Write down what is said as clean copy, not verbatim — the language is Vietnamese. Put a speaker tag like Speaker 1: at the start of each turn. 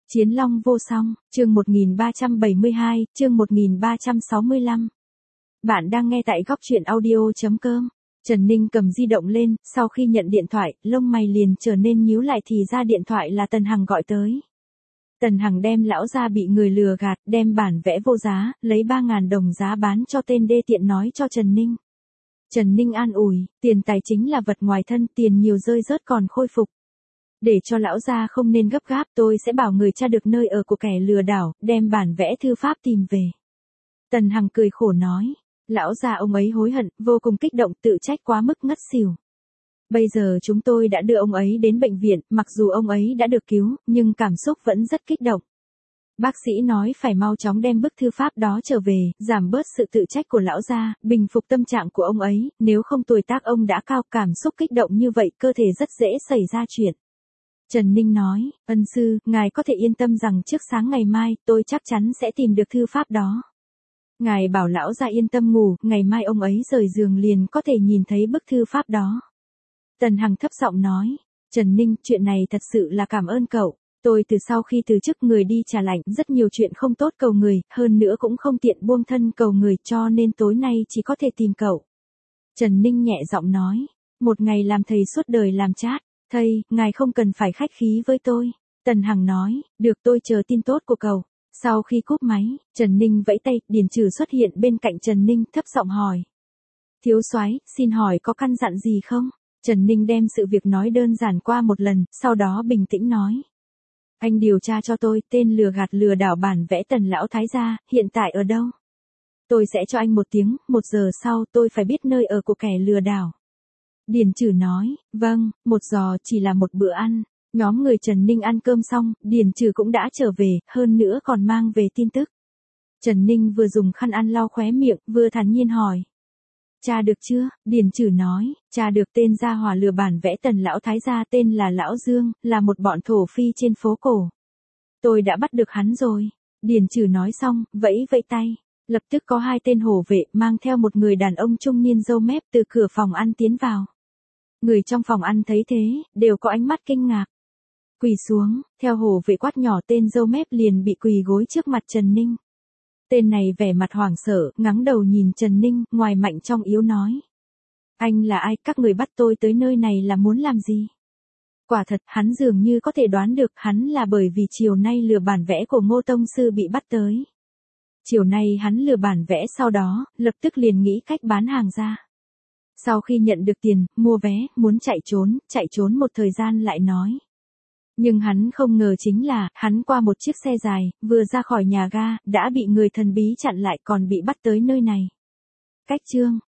Speaker 1: Chiến Long vô song, chương 1372, chương 1365. Bạn đang nghe tại goctruyện audio.com. Trần Ninh cầm di động lên, sau khi nhận điện thoại, lông mày liền trở nên nhíu lại thì ra điện thoại là Tần Hằng gọi tới. Tần Hằng đem lão gia bị người lừa gạt, đem bản vẽ vô giá, lấy 3.000 đồng giá bán cho tên đê tiện nói cho Trần Ninh. Trần Ninh an ủi, tiền tài chính là vật ngoài thân, tiền nhiều rơi rớt còn khôi phục. Để cho lão gia không nên gấp gáp, tôi sẽ bảo người tra được nơi ở của kẻ lừa đảo, đem bản vẽ thư pháp tìm về. Tần Hằng cười khổ nói, lão gia ông ấy hối hận, vô cùng kích động, tự trách quá mức ngất xỉu. Bây giờ chúng tôi đã đưa ông ấy đến bệnh viện, mặc dù ông ấy đã được cứu, nhưng cảm xúc vẫn rất kích động. Bác sĩ nói phải mau chóng đem bức thư pháp đó trở về, giảm bớt sự tự trách của lão gia, bình phục tâm trạng của ông ấy, nếu không tuổi tác ông đã cao, cảm xúc kích động như vậy, cơ thể rất dễ xảy ra chuyện. Trần Ninh nói, ân sư, ngài có thể yên tâm rằng trước sáng ngày mai, tôi chắc chắn sẽ tìm được thư pháp đó. Ngài bảo lão gia yên tâm ngủ, ngày mai ông ấy rời giường liền có thể nhìn thấy bức thư pháp đó. Tần Hằng thấp giọng nói, Trần Ninh, chuyện này thật sự là cảm ơn cậu. Tôi từ sau khi từ chức người đi trả lạnh, rất nhiều chuyện không tốt cầu người, hơn nữa cũng không tiện buông thân cầu người, cho nên tối nay chỉ có thể tìm cậu. Trần Ninh nhẹ giọng nói, một ngày làm thầy suốt đời làm chát. Thầy, ngài không cần phải khách khí với tôi. Tần Hằng nói, được, tôi chờ tin tốt của cậu. Sau khi cúp máy, Trần Ninh vẫy tay, Điền Trừ xuất hiện bên cạnh Trần Ninh, thấp giọng hỏi. Thiếu soái, xin hỏi có căn dặn gì không? Trần Ninh đem sự việc nói đơn giản qua một lần, sau đó bình tĩnh nói. Anh điều tra cho tôi, tên lừa gạt lừa đảo bản vẽ Tần lão thái gia, hiện tại ở đâu? Tôi sẽ cho anh 1 tiếng, 1 giờ sau tôi phải biết nơi ở của kẻ lừa đảo. Điền Trừ nói, vâng, 1 giò chỉ là một bữa ăn. Nhóm người Trần Ninh ăn cơm xong, Điền Trừ cũng đã trở về, hơn nữa còn mang về tin tức. Trần Ninh vừa dùng khăn ăn lau khóe miệng, vừa thản nhiên hỏi. Tra được chưa? Điền Trừ nói, tra được, tên gia hỏa lừa bản vẽ Tần lão thái gia tên là Lão Dương, là một bọn thổ phi trên phố cổ. Tôi đã bắt được hắn rồi. Điền Trừ nói xong, vẫy vẫy tay. Lập tức có 2 tên hổ vệ mang theo một người đàn ông trung niên râu mép từ cửa phòng ăn tiến vào. Người trong phòng ăn thấy thế, đều có ánh mắt kinh ngạc. Quỳ xuống, theo hổ vệ quát nhỏ, tên râu mép liền bị quỳ gối trước mặt Trần Ninh. Tên này vẻ mặt hoảng sợ, ngẩng đầu nhìn Trần Ninh, ngoài mạnh trong yếu nói. Anh là ai, các người bắt tôi tới nơi này là muốn làm gì? Quả thật, hắn dường như có thể đoán được, hắn là bởi vì chiều nay lừa bản vẽ của Ngô Tông Sư bị bắt tới. Chiều nay hắn lừa bản vẽ, sau đó, lập tức liền nghĩ cách bán hàng ra. Sau khi nhận được tiền, mua vé, muốn chạy trốn một thời gian lại nói. Nhưng hắn không ngờ chính là, hắn qua một chiếc xe dài, vừa ra khỏi nhà ga, đã bị người thần bí chặn lại, còn bị bắt tới nơi này. Cách chương